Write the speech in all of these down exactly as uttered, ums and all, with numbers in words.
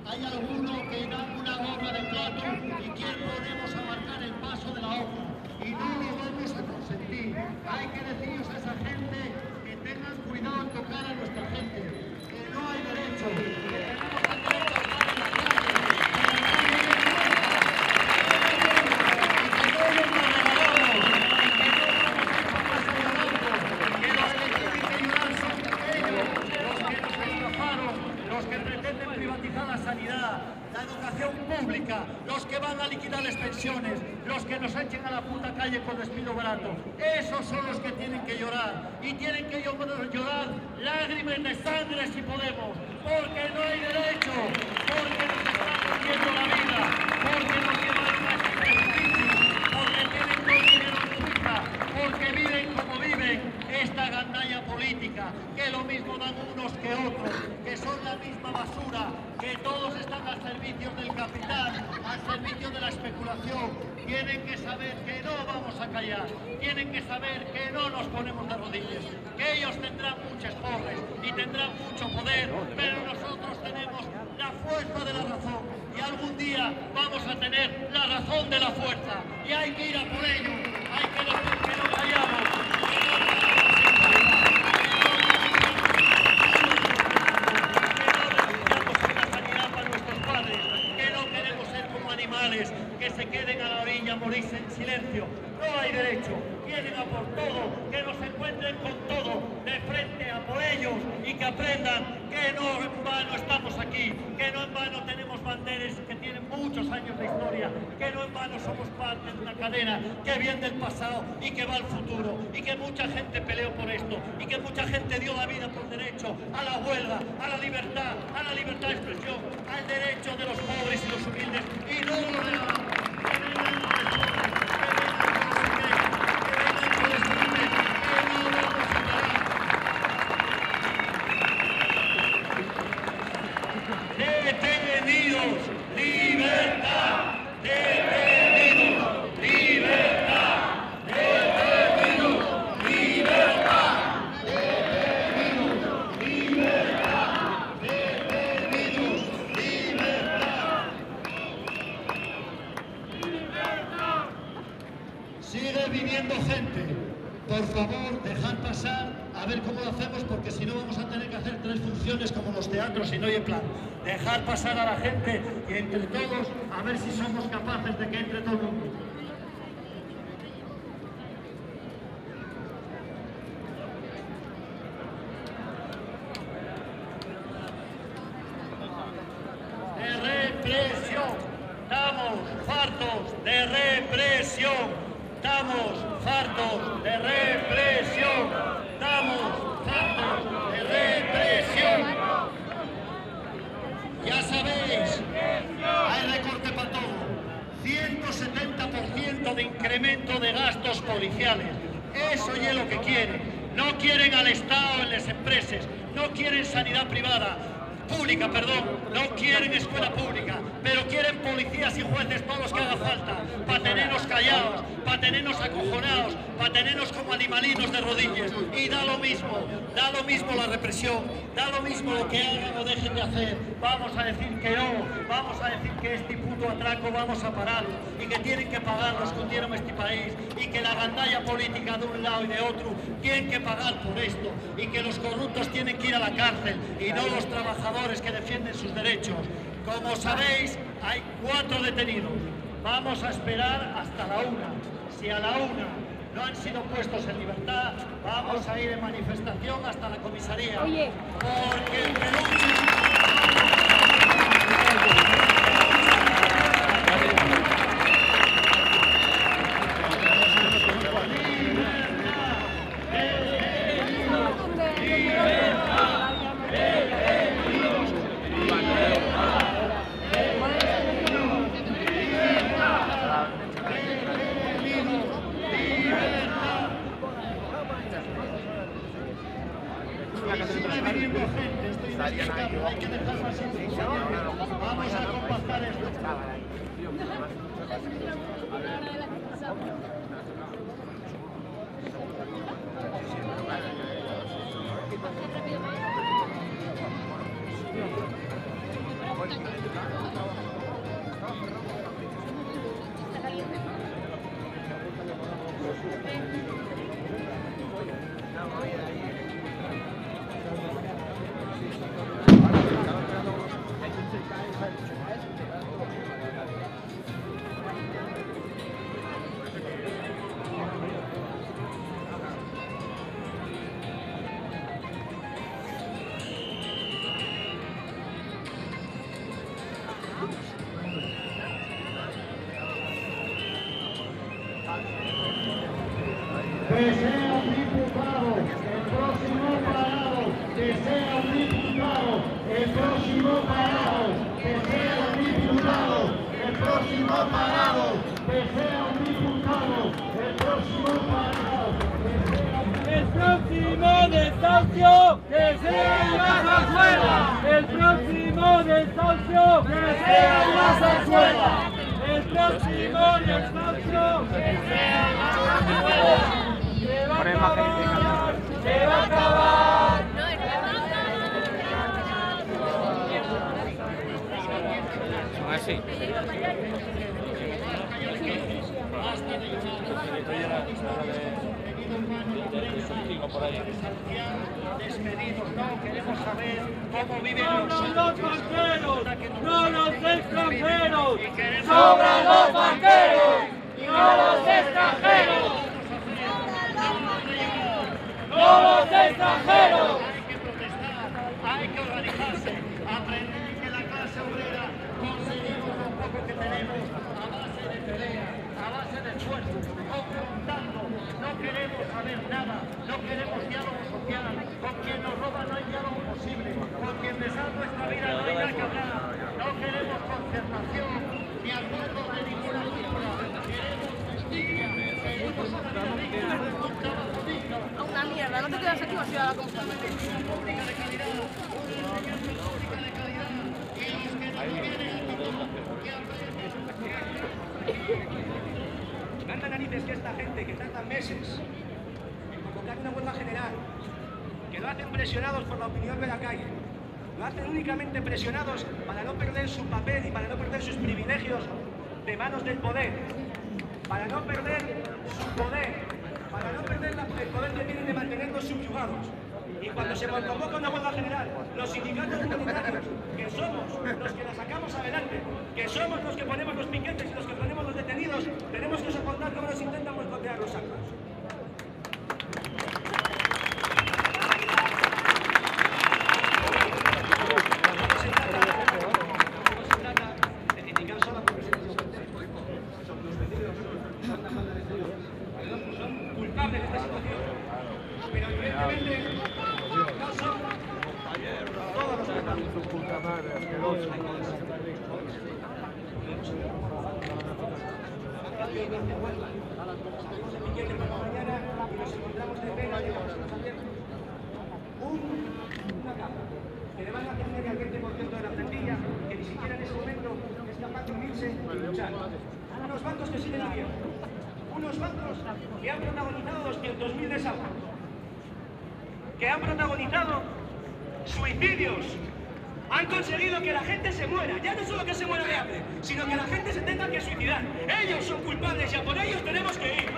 hay alguno que da una obra de plato y quién ponemos a marcar el paso de la obra. Y no lo vamos a consentir. Hay que deciros a esa gente que tengan cuidado en tocar a nuestra gente, que no hay derecho, que tenemos el derecho a estar en la calle, y que no nos regalamos, y que no somos capaces de llorando, que los que tienen que llorar son ellos, los que nos estafaron, los que pretenden privatizar la sanidad, la educación pública, los que van a liquidar las pensiones, los que nos echen a la puta calle con despido barato. Esos son los que tienen que llorar, y tienen que llorar lágrimas de sangre si podemos, porque no hay derecho, porque nos están cogiendo la vida, porque nos llevaron a este precipicio, porque tienen todo el dinero en Suiza, porque viven como viven esta gandalla política, que lo mismo dan unos que otros, que son la misma basura, que todos están al servicio del capital, al servicio de la especulación. Tienen que saber que no vamos a callar, tienen que saber que no nos ponemos de rodillas, que ellos tendrán muchas pobres y tendrán mucho poder, pero nosotros tenemos la fuerza de la razón y algún día vamos a tener la razón de la fuerza y hay que ir a por ello, hay que decir que no callamos. Que se queden a la orilla a morirse en silencio. No hay derecho. Vienen a por todo, que nos encuentren con todo de frente a por ellos y que aprendan que no en vano estamos aquí, que no en vano tenemos banderas que tienen muchos años de historia, que no en vano somos parte de una cadena que viene del pasado y que va al futuro, y que mucha gente peleó por esto, y que mucha gente dio la vida por derecho a la huelga, a la libertad, a la libertad de expresión, al derecho de los pobres y los humildes, y no lo regalamos. Detenidos, libertad, detenidos, libertad, detenidos, libertad, detenidos, libertad, detenidos, libertad. Sigue viniendo gente. Por favor, dejad pasar, a ver cómo lo hacemos, porque si no vamos a tener que hacer tres funciones como los teatros y no hay plan. Dejar pasar a la gente y entre todos a ver si somos capaces de que entre todo el mundo. De represión, estamos fartos de represión. Estamos fartos de represión, estamos fartos de represión. Ya sabéis, hay recorte para todo. ciento setenta por ciento de incremento de gastos policiales. Eso es lo que quieren. No quieren al Estado en las empresas, no quieren sanidad privada. Pública, perdón, no quieren escuela pública, pero quieren policías y jueces todos los que haga falta, para tenernos callados, para tenernos acojonados, para tenernos como animalinos de rodillas. Y da lo mismo, da lo mismo la represión, da lo mismo lo que hagan o dejen de hacer. Vamos a decir que no, vamos a decir que este puto atraco vamos a pararlo y que tienen que pagar los que hundieron este país y que la gandalla política de un lado y de otro tienen que pagar por esto y que los corruptos tienen que ir a la cárcel y no los trabajadores que defienden sus derechos. Como sabéis, hay cuatro detenidos. Vamos a esperar hasta la una. Si a la una no han sido puestos en libertad, vamos a ir en manifestación hasta la comisaría. Oye. Porque el peluche... Hay que dejar más información. Vamos a compactar esto. Thank you. Que sea un diputado, el próximo parado, que sea un diputado, el próximo parado, que sea un diputado, el próximo parado, que sea un diputado, el próximo parado, el próximo desahucio, que sea una zarzuela, el próximo desahucio, que sea una zarzuela, el próximo desahucio, que sea una zarzuela. Se va a acabar, se va a acabar. Así. despedidos, no queremos saber cómo viven ¡Sobran los los banqueros! ¡No los extranjeros! ¡Sobran los banqueros! ¡No los extranjeros! ¡No los extranjeros! Hay que protestar, hay que organizarse, aprender que la clase obrera conseguimos lo poco que tenemos a base de pelea, a base de esfuerzo, confrontando. No queremos saber nada, no queremos diálogo social. Con quien nos roba no hay diálogo posible, con quien desata nuestra vida no hay nada que hablar. No queremos concertación ni acuerdos de ninguna figura. Queremos justicia, queremos salarios dignos, un trabajo digno. Una mierda, no te quedas aquí o sea como Una pública de calidad, una enseñanza pública de calidad, y los que no vienen aquí que aprenden. Manda narices que esta gente que tardan meses en convocar una huelga general, que lo hacen presionados por la opinión de la calle, lo hacen únicamente presionados para no perder su papel y para no perder sus privilegios de manos del poder, para no perder su poder, para no perder la, el poder que tienen de mantenerlos subyugados. Y cuando se convoca una huelga general, los sindicatos comunitarios, que somos los que la sacamos adelante, que somos los que ponemos los piquetes y los que ponemos los detenidos, tenemos que soportar cómo nos intentan boicotear los actos. No se trata, no se trata de criticar solo a profesionales solteros. Son los vecinos, son la falta de estudio. Son culpables de esta situación. Pero evidentemente no son todos los culpables. Salimos de piquete por la mañana y nos encontramos de pena que vamos a nos hacer un, una cama que le van a tener al veinte por ciento de la plantilla, que ni siquiera en ese momento es capaz de unirse y luchar. Unos bancos que siguen abiertos, unos bancos que han protagonizado doscientos mil desahucios, que han protagonizado suicidios, han conseguido que la gente se muera, ya no solo que se muera de hambre, sino que la gente se tenga que suicidar. Ellos son culpables y a por ellos tenemos que ir.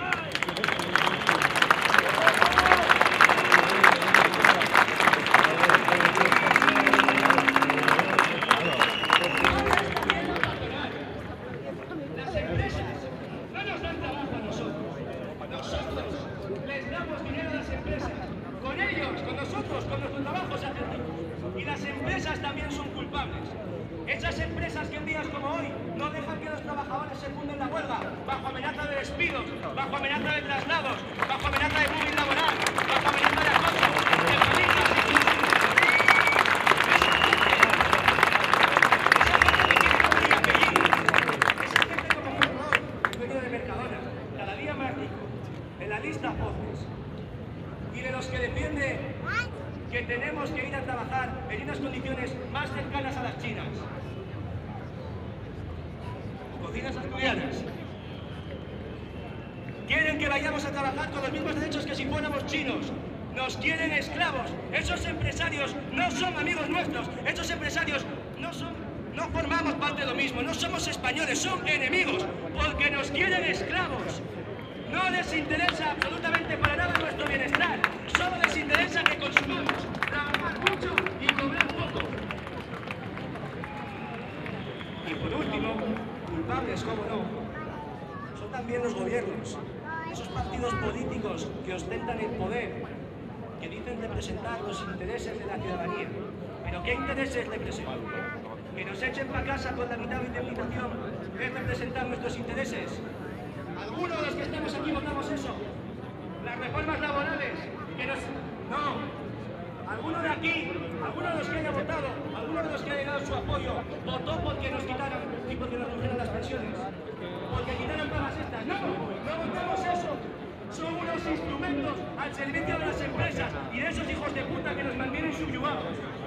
Las empresas no nos dan trabajo a nosotros, nosotros les damos dinero a las empresas. Con ellos, con nosotros, con nuestro trabajo se hacen ricos. Y las empresas también son culpables. Esas empresas que en días como hoy no dejan que los trabajadores se funden la huelga, bajo amenaza de despidos, bajo amenaza de traslados, bajo amenaza de moving laboral, bajo amenaza de acoso, de palizas, de insultos. Esa gente que tiene nombre y apellido, esa gente como Ferrol, dueño de Mercadona, cada día más rico, en la lista Forbes, y de los que defiende que tenemos que ir a trabajar en unas condiciones más cercanas a las chinas. Cocinas asturianas. Quieren que vayamos a trabajar con los mismos derechos que si fuéramos chinos. Nos quieren esclavos. Esos empresarios no son amigos nuestros. Esos empresarios no son No formamos parte de lo mismo, no somos españoles, son enemigos, porque nos quieren esclavos. No les interesa absolutamente para nada nuestro bienestar, solo les interesa que consumamos, trabajar mucho y cobrar poco. Y por último, culpables, como no, son también los gobiernos, esos partidos políticos que ostentan el poder, que dicen representar los intereses de la ciudadanía. ¿Pero qué intereses representan? ¿Que nos echen para casa con la mitad de indemnización es representar nuestros intereses? ¿Algunos de los que estamos aquí votamos eso? Las reformas laborales, que nos... No. ¿Alguno de aquí, alguno de los que haya votado, alguno de los que haya dado su apoyo, votó porque nos quitaran y porque nos cogieran las pensiones? ¿Porque quitaran todas estas? No, no votamos eso. Son unos instrumentos al servicio de las empresas y de esos hijos de puta que nos mantienen subyugados.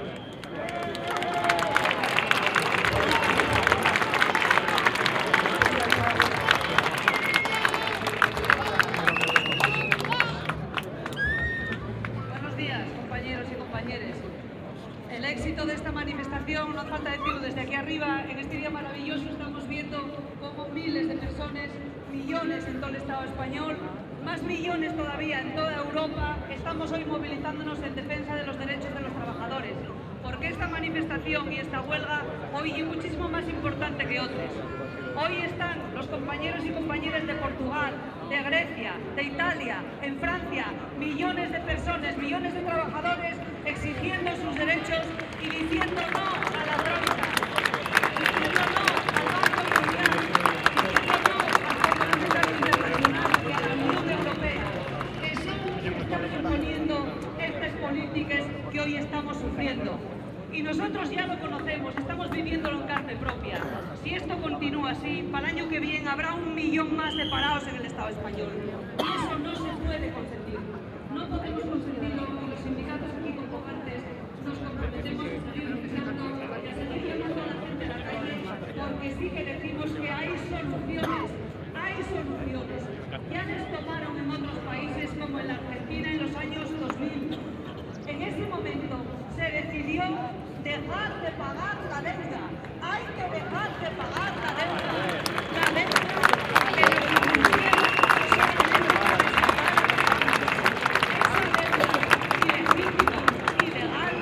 Buenos días, compañeros y compañeras. El éxito de esta manifestación, no hace falta decirlo desde aquí arriba, en este día maravilloso estamos viendo cómo miles de personas, millones en todo el Estado español, más millones todavía en toda Europa, estamos hoy movilizándonos en defensa de los derechos de los trabajadores. Porque esta manifestación y esta huelga hoy es muchísimo más importante que otras. Hoy están los compañeros y compañeras de Portugal, de Grecia, de Italia, en Francia, millones de personas, millones de trabajadores exigiendo sus derechos y diciendo no a la troika, diciendo no al Banco Mundial, diciendo no al Fondo Monetario Internacional y a la Unión Europea, que son los que están imponiendo estas políticas que hoy estamos sufriendo. Y nosotros ya lo conocemos, estamos viviéndolo en carne propia. Si esto continúa así, para el año que viene habrá un millón más de parados en el Estado español. Y eso no se puede consentir. No podemos consentirlo, y los sindicatos aquí convocantes nos comprometemos a seguir luchando y a seguir llamando a la gente a la calle, porque sí que decimos que hay soluciones, hay soluciones. Ya les tomaron en otros países como en la Argentina en los años dos mil. En ese momento se decidió dejar de pagar la deuda. Hay que dejar de pagar la deuda. La deuda que nos impusieron solamente para rescatar esa deuda ilegítima, ilegal,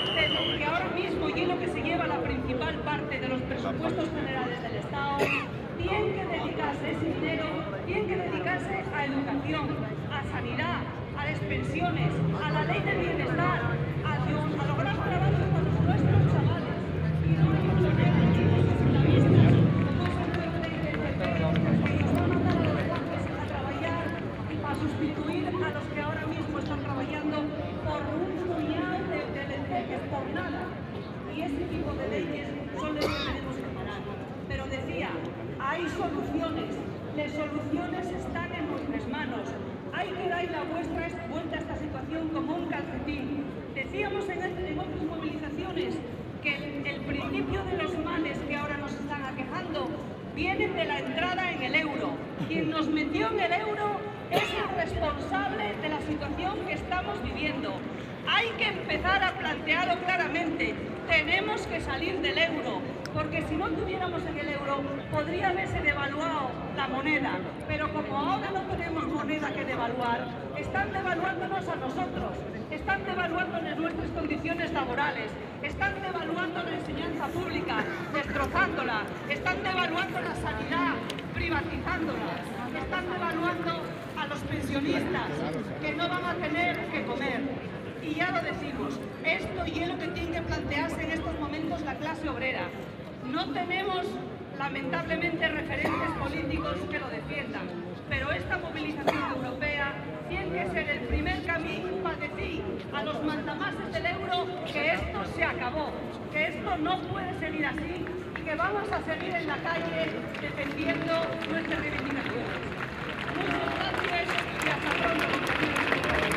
de que ahora mismo y es lo que se lleva la principal parte de los presupuestos generales del Estado, tienen que dedicarse ese dinero, tienen que dedicarse a educación, a sanidad, a las pensiones, a la ley del bienestar, a, a lograr trabajos para nuestros chavales. Y no imponer a los islamistas, como es el nuevo ley del P P, que nos va a mandar a los jóvenes a trabajar para sustituir a los que ahora mismo están trabajando por un puñado de, de lentejas, por nada. Y ese tipo de leyes son las que tenemos que parar. Pero decía, hay soluciones. Las soluciones están en nuestras manos. Hay que dar la vuestra vuelta a esta situación como un calcetín. Decíamos en, en otras movilizaciones que el, el principio de los males que ahora nos están aquejando vienen de la entrada en el euro. Quien nos metió en el euro es el responsable de la situación que estamos viviendo. Hay que empezar a plantearlo claramente. Tenemos que salir del euro, porque si no estuviéramos en el euro, podría haberse devaluado la moneda. Pero como ahora no tenemos moneda que devaluar, están devaluándonos a nosotros, están devaluando nuestras condiciones laborales, están devaluando la enseñanza pública, destrozándola, están devaluando la sanidad, privatizándola, están devaluando a los pensionistas, que no van a tener que comer. Y ya lo decimos, esto y es lo que tiene que plantearse en estos momentos la clase obrera. No tenemos, lamentablemente, referentes políticos que lo defiendan, pero esta movilización europea tiene que ser el primer camino para decir a los mandamases del euro que esto se acabó, que esto no puede seguir así y que vamos a seguir en la calle defendiendo nuestras reivindicaciones. Muchas gracias y hasta pronto, compañeros.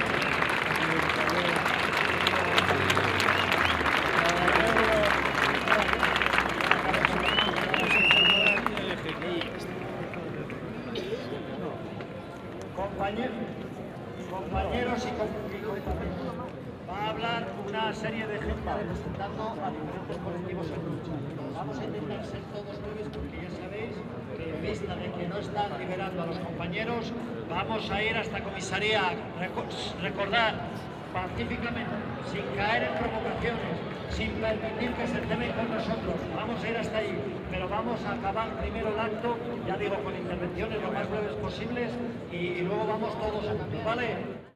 Compañeros y compañeras, va a hablar una serie de gente representando a diferentes colectivos en lucha. Vamos a intentar ser todos breves porque ya sabéis que en vista de que no están liberando a los compañeros, vamos a ir hasta comisaría. Recordar pacíficamente, sin caer en provocaciones, sin permitir que se temen con nosotros. Vamos a ir hasta ahí, pero vamos a acabar primero el acto, ya digo, con intervenciones lo más breves posibles y, y luego vamos todos juntos, ¿vale?